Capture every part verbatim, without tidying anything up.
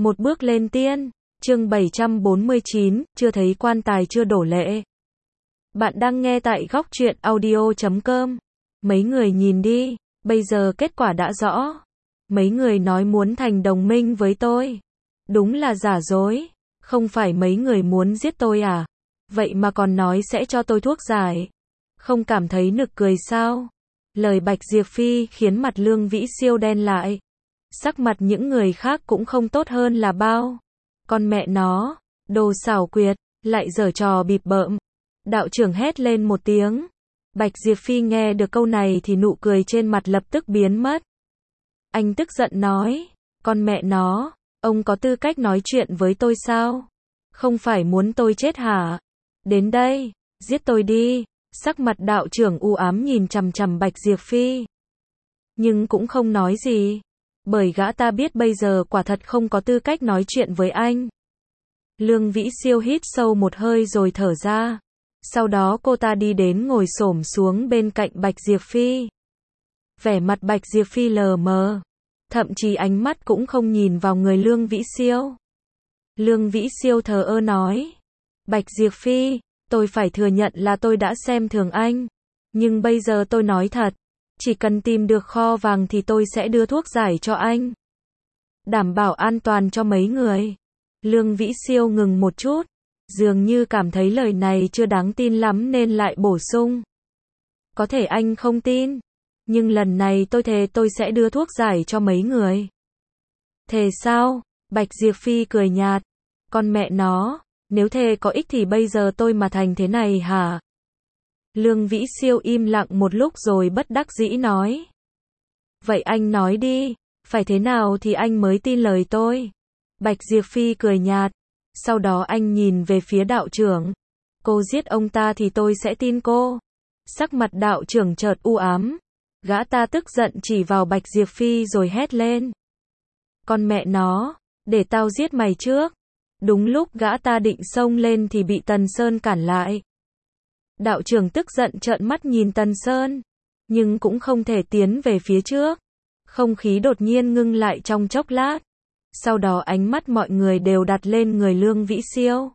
Một bước lên tiên, chương bảy trăm bốn mươi chín, chưa thấy quan tài chưa đổ lệ. Bạn đang nghe tại góc truyện audio chấm com. Mấy người nhìn đi, bây giờ kết quả đã rõ. Mấy người nói muốn thành đồng minh với tôi. Đúng là giả dối, không phải mấy người muốn giết tôi à? Vậy mà còn nói sẽ cho tôi thuốc giải. Không cảm thấy nực cười sao? Lời Bạch Diệp Phi khiến mặt Lương Vĩ Siêu đen lại. Sắc mặt những người khác cũng không tốt hơn là bao. Con mẹ nó, đồ xảo quyệt, lại giở trò bịp bợm. Đạo trưởng hét lên một tiếng. Bạch Diệp Phi nghe được câu này thì nụ cười trên mặt lập tức biến mất. Anh tức giận nói, con mẹ nó, ông có tư cách nói chuyện với tôi sao? Không phải muốn tôi chết hả? Đến đây, giết tôi đi. Sắc mặt đạo trưởng u ám nhìn chằm chằm Bạch Diệp Phi. Nhưng cũng không nói gì. Bởi gã ta biết bây giờ quả thật không có tư cách nói chuyện với anh. Lương Vĩ Siêu hít sâu một hơi rồi thở ra. Sau đó cô ta đi đến ngồi xổm xuống bên cạnh Bạch Diệp Phi. Vẻ mặt Bạch Diệp Phi lờ mờ. Thậm chí ánh mắt cũng không nhìn vào người Lương Vĩ Siêu. Lương Vĩ Siêu thờ ơ nói. Bạch Diệp Phi, tôi phải thừa nhận là tôi đã xem thường anh. Nhưng bây giờ tôi nói thật. Chỉ cần tìm được kho vàng thì tôi sẽ đưa thuốc giải cho anh. Đảm bảo an toàn cho mấy người. Lương Vĩ Siêu ngừng một chút. Dường như cảm thấy lời này chưa đáng tin lắm nên lại bổ sung. Có thể anh không tin. Nhưng lần này tôi thề tôi sẽ đưa thuốc giải cho mấy người. Thề sao? Bạch Diệp Phi cười nhạt. Con mẹ nó, nếu thề có ích thì bây giờ tôi mà thành thế này hả? Lương Vĩ Siêu im lặng một lúc rồi bất đắc dĩ nói. Vậy anh nói đi, phải thế nào thì anh mới tin lời tôi? Bạch Diệp Phi cười nhạt. Sau đó anh nhìn về phía đạo trưởng. Cô giết ông ta thì tôi sẽ tin cô. Sắc mặt đạo trưởng chợt u ám. Gã ta tức giận chỉ vào Bạch Diệp Phi rồi hét lên. Con mẹ nó, để tao giết mày trước. Đúng lúc gã ta định xông lên thì bị Tần Sơn cản lại. Đạo trưởng tức giận trợn mắt nhìn Tần Sơn. Nhưng cũng không thể tiến về phía trước. Không khí đột nhiên ngưng lại trong chốc lát. Sau đó ánh mắt mọi người đều đặt lên người Lương Vĩ Siêu.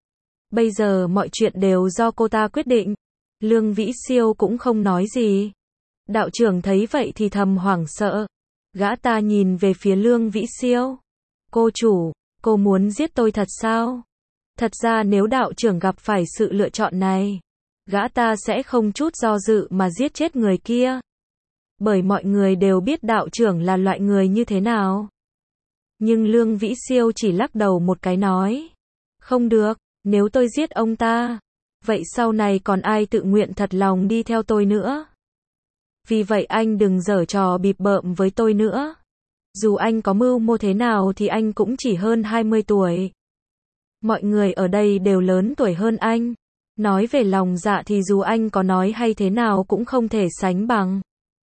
Bây giờ mọi chuyện đều do cô ta quyết định. Lương Vĩ Siêu cũng không nói gì. Đạo trưởng thấy vậy thì thầm hoảng sợ. Gã ta nhìn về phía Lương Vĩ Siêu. Cô chủ, cô muốn giết tôi thật sao? Thật ra nếu đạo trưởng gặp phải sự lựa chọn này, gã ta sẽ không chút do dự mà giết chết người kia. Bởi mọi người đều biết đạo trưởng là loại người như thế nào. Nhưng Lương Vĩ Siêu chỉ lắc đầu một cái nói. Không được, nếu tôi giết ông ta, vậy sau này còn ai tự nguyện thật lòng đi theo tôi nữa? Vì vậy anh đừng giở trò bịp bợm với tôi nữa. Dù anh có mưu mô thế nào thì anh cũng chỉ hơn hai mươi tuổi. Mọi người ở đây đều lớn tuổi hơn anh. Nói về lòng dạ thì dù anh có nói hay thế nào cũng không thể sánh bằng.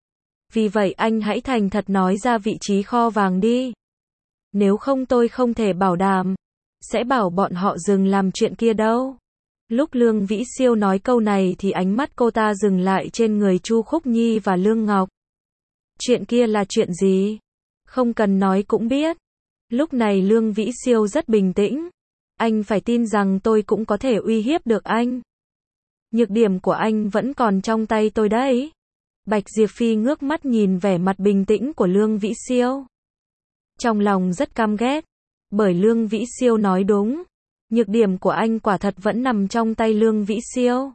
Vì vậy anh hãy thành thật nói ra vị trí kho vàng đi. Nếu không tôi không thể bảo đảm sẽ bảo bọn họ dừng làm chuyện kia đâu. Lúc Lương Vĩ Siêu nói câu này thì ánh mắt cô ta dừng lại trên người Chu Khúc Nhi và Lương Ngọc. Chuyện kia là chuyện gì? Không cần nói cũng biết. Lúc này Lương Vĩ Siêu rất bình tĩnh. Anh phải tin rằng tôi cũng có thể uy hiếp được anh. Nhược điểm của anh vẫn còn trong tay tôi đấy. Bạch Diệp Phi ngước mắt nhìn vẻ mặt bình tĩnh của Lương Vĩ Siêu. Trong lòng rất căm ghét. Bởi Lương Vĩ Siêu nói đúng. Nhược điểm của anh quả thật vẫn nằm trong tay Lương Vĩ Siêu.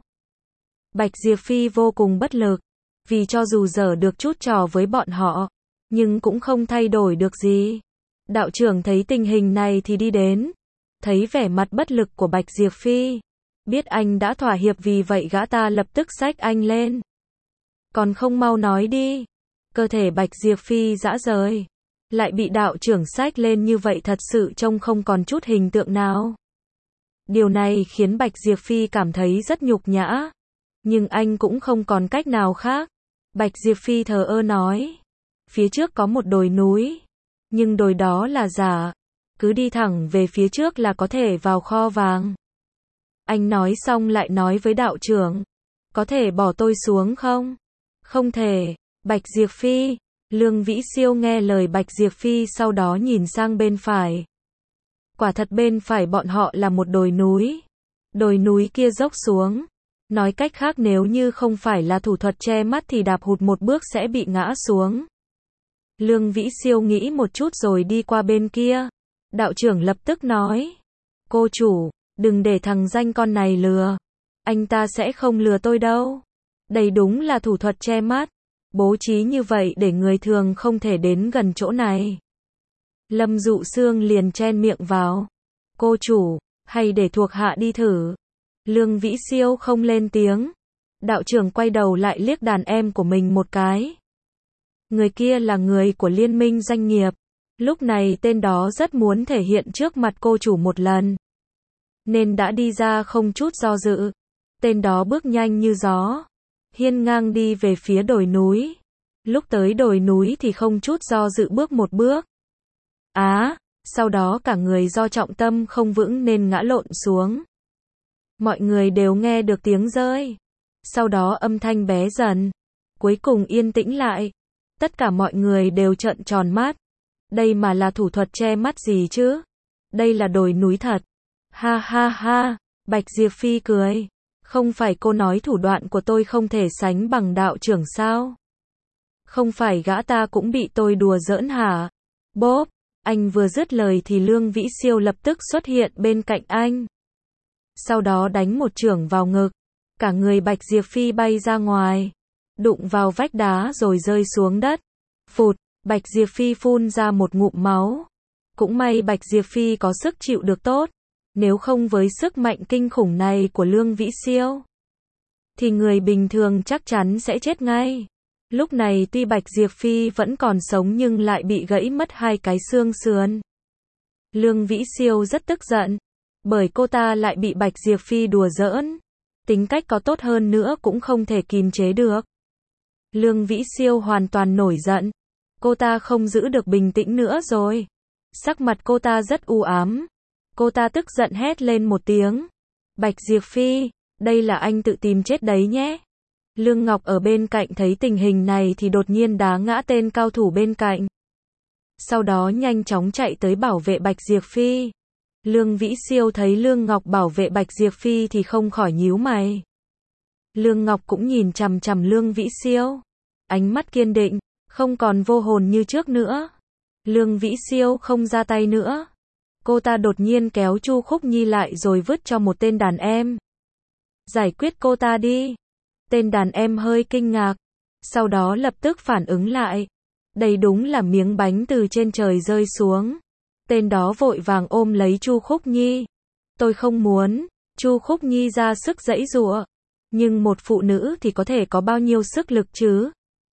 Bạch Diệp Phi vô cùng bất lực. Vì cho dù dở được chút trò với bọn họ, nhưng cũng không thay đổi được gì. Đạo trưởng thấy tình hình này thì đi đến. Thấy vẻ mặt bất lực của Bạch Diệp Phi. Biết anh đã thỏa hiệp vì vậy gã ta lập tức xách anh lên. Còn không mau nói đi. Cơ thể Bạch Diệp Phi rã rời. Lại bị đạo trưởng xách lên như vậy thật sự trông không còn chút hình tượng nào. Điều này khiến Bạch Diệp Phi cảm thấy rất nhục nhã. Nhưng anh cũng không còn cách nào khác. Bạch Diệp Phi thờ ơ nói. Phía trước có một đồi núi. Nhưng đồi đó là giả. Cứ đi thẳng về phía trước là có thể vào kho vàng. Anh nói xong lại nói với đạo trưởng. Có thể bỏ tôi xuống không? Không thể. Bạch Diệp Phi. Lương Vĩ Siêu nghe lời Bạch Diệp Phi sau đó nhìn sang bên phải. Quả thật bên phải bọn họ là một đồi núi. Đồi núi kia dốc xuống. Nói cách khác nếu như không phải là thủ thuật che mắt thì đạp hụt một bước sẽ bị ngã xuống. Lương Vĩ Siêu nghĩ một chút rồi đi qua bên kia. Đạo trưởng lập tức nói. Cô chủ, đừng để thằng danh con này lừa. Anh ta sẽ không lừa tôi đâu. Đây đúng là thủ thuật che mắt. Bố trí như vậy để người thường không thể đến gần chỗ này. Lâm Dụ Sương liền chen miệng vào. Cô chủ, hay để thuộc hạ đi thử. Lương Vĩ Siêu không lên tiếng. Đạo trưởng quay đầu lại liếc đàn em của mình một cái. Người kia là người của liên minh doanh nghiệp. Lúc này tên đó rất muốn thể hiện trước mặt cô chủ một lần. Nên đã đi ra không chút do dự. Tên đó bước nhanh như gió. Hiên ngang đi về phía đồi núi. Lúc tới đồi núi thì không chút do dự bước một bước. Á, sau đó cả người do trọng tâm không vững nên ngã lộn xuống. Mọi người đều nghe được tiếng rơi. Sau đó âm thanh bé dần. Cuối cùng yên tĩnh lại. Tất cả mọi người đều trợn tròn mắt. Đây mà là thủ thuật che mắt gì chứ? Đây là đồi núi thật. Ha ha ha, Bạch Diệp Phi cười. Không phải cô nói thủ đoạn của tôi không thể sánh bằng đạo trưởng sao? Không phải gã ta cũng bị tôi đùa giỡn hả? Bốp, anh vừa dứt lời thì Lương Vĩ Siêu lập tức xuất hiện bên cạnh anh. Sau đó đánh một chưởng vào ngực. Cả người Bạch Diệp Phi bay ra ngoài. Đụng vào vách đá rồi rơi xuống đất. Phụt, Bạch Diệp Phi phun ra một ngụm máu. Cũng may Bạch Diệp Phi có sức chịu được tốt. Nếu không với sức mạnh kinh khủng này của Lương Vĩ Siêu, thì người bình thường chắc chắn sẽ chết ngay. Lúc này tuy Bạch Diệp Phi vẫn còn sống nhưng lại bị gãy mất hai cái xương sườn. Lương Vĩ Siêu rất tức giận. Bởi cô ta lại bị Bạch Diệp Phi đùa giỡn. Tính cách có tốt hơn nữa cũng không thể kìm chế được. Lương Vĩ Siêu hoàn toàn nổi giận. Cô ta không giữ được bình tĩnh nữa rồi. Sắc mặt cô ta rất u ám. Cô ta tức giận hét lên một tiếng. Bạch Diệp Phi, đây là anh tự tìm chết đấy nhé. Lương Ngọc ở bên cạnh thấy tình hình này thì đột nhiên đá ngã tên cao thủ bên cạnh. Sau đó nhanh chóng chạy tới bảo vệ Bạch Diệp Phi. Lương Vĩ Siêu thấy Lương Ngọc bảo vệ Bạch Diệp Phi thì không khỏi nhíu mày. Lương Ngọc cũng nhìn chằm chằm Lương Vĩ Siêu. Ánh mắt kiên định, không còn vô hồn như trước nữa. Lương Vĩ Siêu không ra tay nữa. Cô ta đột nhiên kéo Chu Khúc Nhi lại rồi vứt cho một tên đàn em. Giải quyết cô ta đi. Tên đàn em hơi kinh ngạc. Sau đó lập tức phản ứng lại. Đây đúng là miếng bánh từ trên trời rơi xuống. Tên đó vội vàng ôm lấy Chu Khúc Nhi. Tôi không muốn. Chu Khúc Nhi ra sức giãy giụa. Nhưng một phụ nữ thì có thể có bao nhiêu sức lực chứ?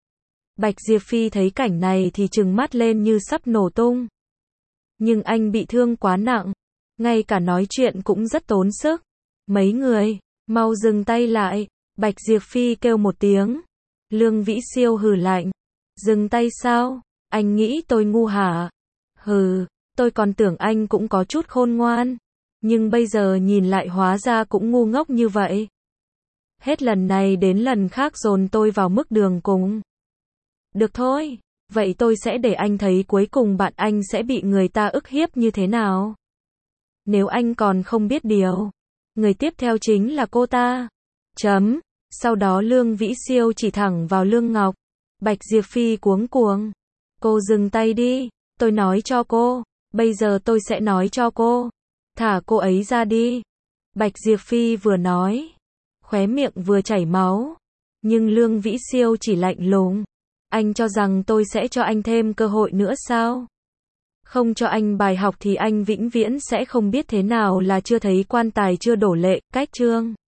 Bạch Diệp Phi thấy cảnh này thì trừng mắt lên như sắp nổ tung. Nhưng anh bị thương quá nặng. Ngay cả nói chuyện cũng rất tốn sức. Mấy người, mau dừng tay lại. Bạch Diệp Phi kêu một tiếng. Lương Vĩ Siêu hừ lạnh. Dừng tay sao? Anh nghĩ tôi ngu hả? Hừ, tôi còn tưởng anh cũng có chút khôn ngoan. Nhưng bây giờ nhìn lại hóa ra cũng ngu ngốc như vậy. Hết lần này đến lần khác dồn tôi vào mức đường cùng. Được thôi, vậy tôi sẽ để anh thấy cuối cùng bạn anh sẽ bị người ta ức hiếp như thế nào. Nếu anh còn không biết điều, người tiếp theo chính là cô ta. Chấm. Sau đó Lương Vĩ Siêu chỉ thẳng vào Lương Ngọc. Bạch Diệp Phi cuống cuồng. Cô dừng tay đi, tôi nói cho cô. Bây giờ tôi sẽ nói cho cô. Thả cô ấy ra đi. Bạch Diệp Phi vừa nói, khóe miệng vừa chảy máu. Nhưng Lương Vĩ Siêu chỉ lạnh lùng. Anh cho rằng tôi sẽ cho anh thêm cơ hội nữa sao? Không cho anh bài học thì anh vĩnh viễn sẽ không biết thế nào là chưa thấy quan tài chưa đổ lệ. Cách chương